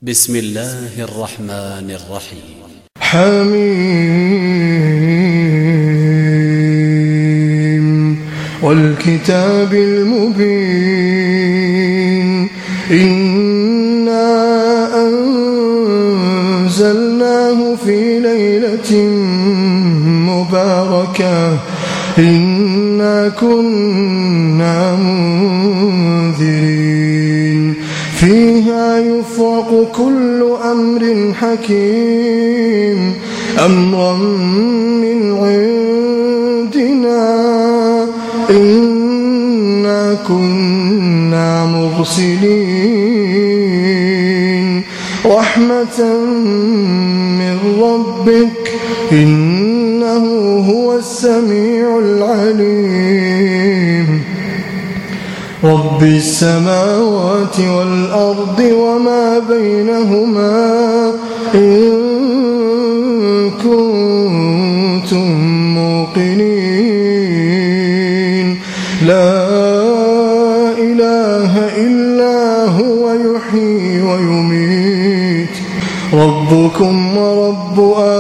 بسم الله الرحمن الرحيم. حميم والكتاب المبين إنا أنزلناه في ليلة مباركة إنا كنا منذرين فيها يفرق كل أمر حكيم أمرا من عندنا إنا كنا مرسلين رحمة من ربك إنه هو السميع العليم رب السماوات والأرض وما بينهما إن كنتم موقنين لا إله إلا هو يحيي ويميت ربكم ورب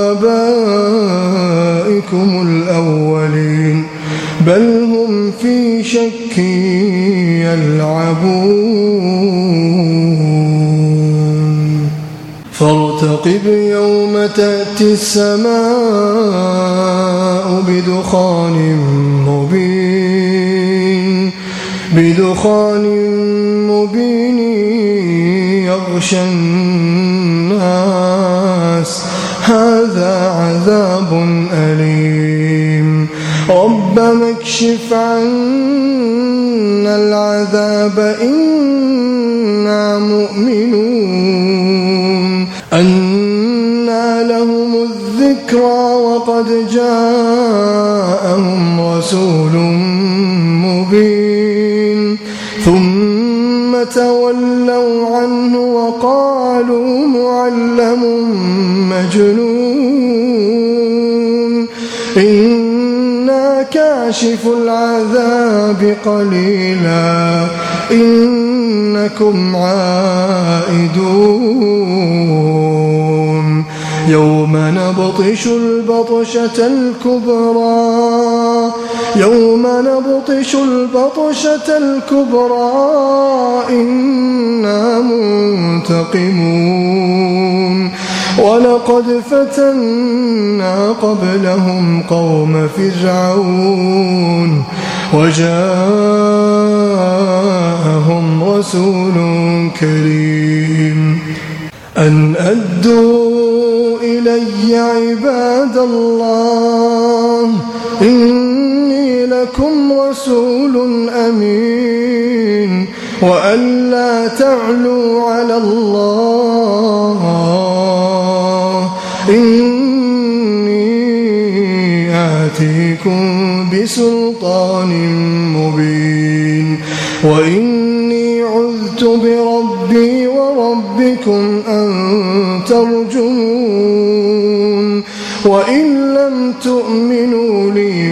آبائكم الأولين بل هم في شك يلعبون فارتقب يوم تأتي السماء بدخان مبين يغشى الناس هذا عذاب أليم ربنا اكشف عنا العذاب إنا مؤمنون أنى لهم الذكرى وقد جاءهم رسول مبين ثم تولوا عنه وقالوا معلم مجنون إنا كاشف العذاب قليلا إنكم عائدون يوم نبطش البطشة الكبرى إنا منتقمون ولقد فتنا قبلهم قوم فرعون وجاءهم رسول كريم أن أدوا إلي عباد الله إني لكم رسول أمين وأن لا تعلوا على الله إني آتيكم بسلطان مبين وإني عذت بربي وربكم أن ترجمون وإن لم تؤمنوا لي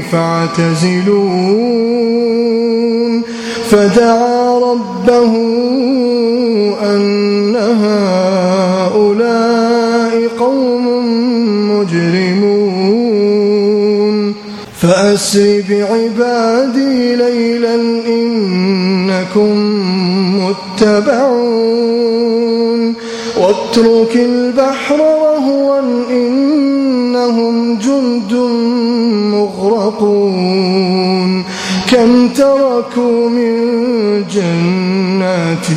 فاعتزلون فدعا ربه أن هؤلاء قوم مجرمون فأسر بعبادي ليلا إنكم متبعون واترك البحر رهوا إنهم جند مغرقون كم تركوا من جنات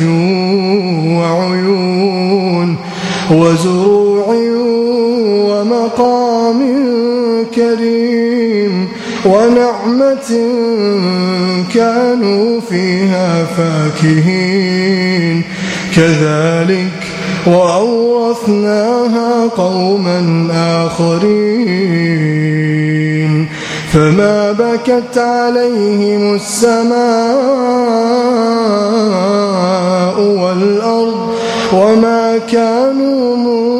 وعيون وزروع ومقام كريم ونعمة كانوا فيها فاكهين كذلك وأورثناها قوما آخرين فما بكت عليهم السماء والأرض وما كانوا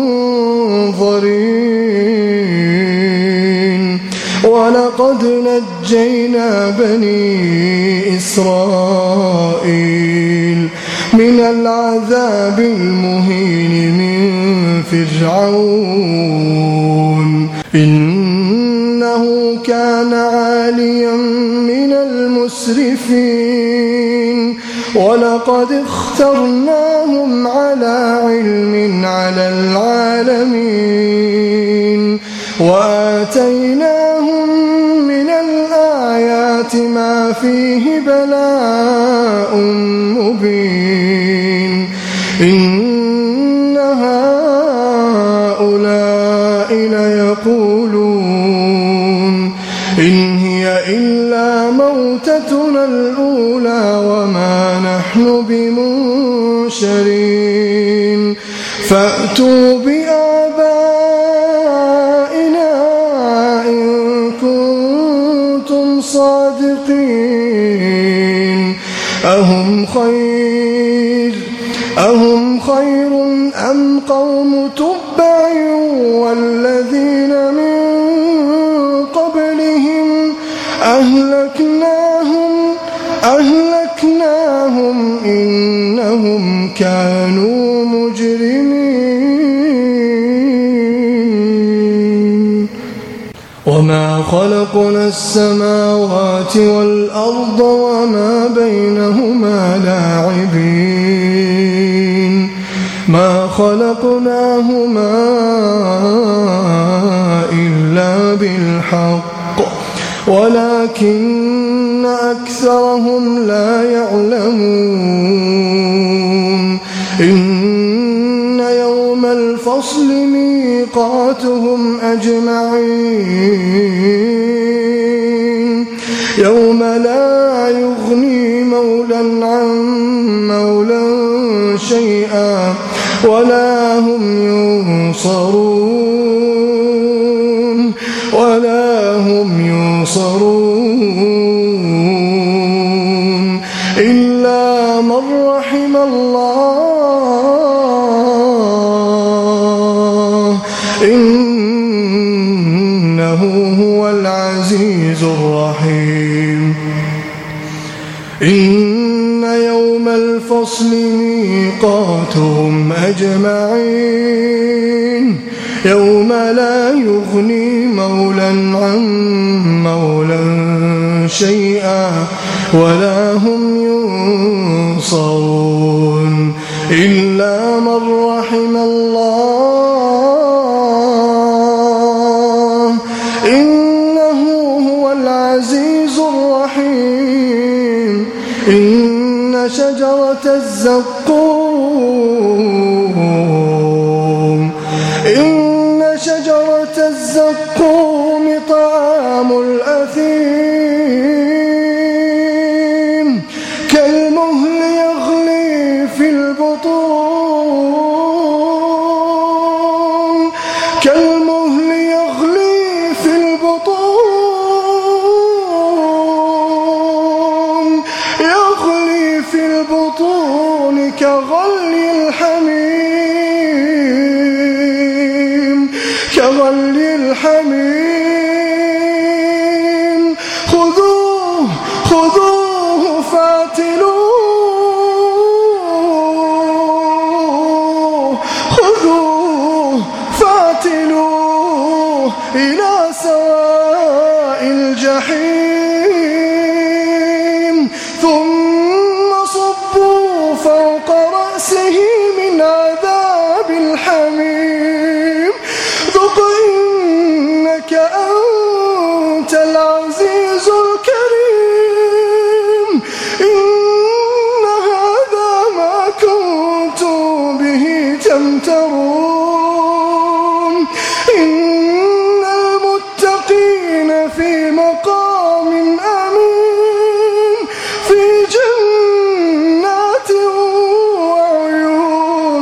منظرين ولقد نجينا بني إسرائيل من العذاب المهين من فرعون إنه كان عاليا من المسرفين ولقد اخترناهم على علم على العالمين وآتيناهم من الآيات ما فيه بلاء مبين إن هؤلاء ليقولون إن هي إلا موتتنا الأولى وما نحن بمنشرين فأتوا بآبائنا إن كنتم صادقين أهم خير أم قوم تبع والذين من قبلهم أهلكناهم إنهم كانوا مجرمين وما خلقنا السماوات والأرض وما بينهما لاعبين ما خلقناهما إلا بالحق ولكن أكثرهم لا يعلمون إن يوم الفصل ميقاتهم أجمعين يوم لا يغني مولى عن مولى شيئا ولا هم ينصرون إلا من رحم الله إنه هو العزيز الرحيم إن يوم الفصل ميقاتهم أجمعين يوم لا يغني مولى عن مولى شيئا ولا هم ينصرون إلا من رحم الله إنه هو العزيز الرحيم إن شجرة الزقوم طعام الأثيم كالمهل يغلي في البطون كغلي الحميم خذوه فاعتلوه إلى سواء الجحيم ثم صبوا فوق رأسه من عذاب الحميم ذق إنك أنت العزيز الكريم إن هذا ما كنتم به تمترون إن المتقين في مقام أمين في جنات وعيون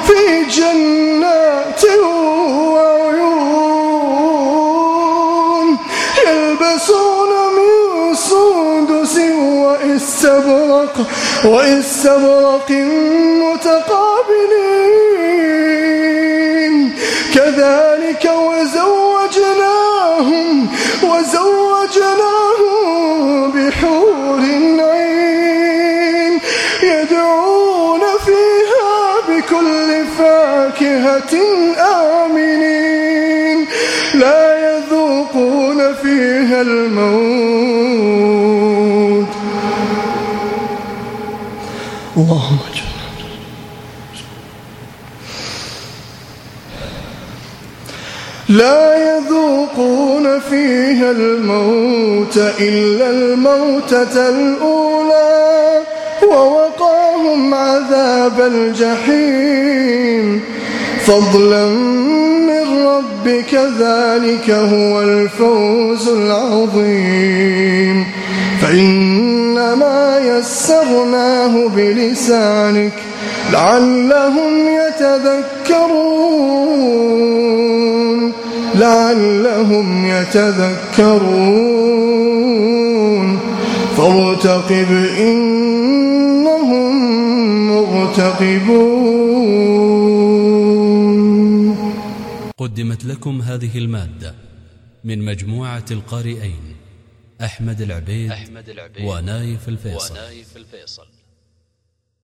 يلبسون من سندس وإستبرق متقابلين كذلك وزوجناهم بحور عين يدعون فيها بكل فاكهة فاكهة آمنين لا يذوقون فيها الموت. اللهم لا يذوقون فيها الموت إلا الموتة الأولى ووقاهم عذاب الجحيم فضلا من ربك ذلك هو الفوز العظيم. فإنما يسرناه بلسانك لعلهم يتذكرون فارتقب إنهم مرتقبون. قدمت لكم هذه المادة من مجموعة القارئين أحمد العبيد ونايف الفيصل.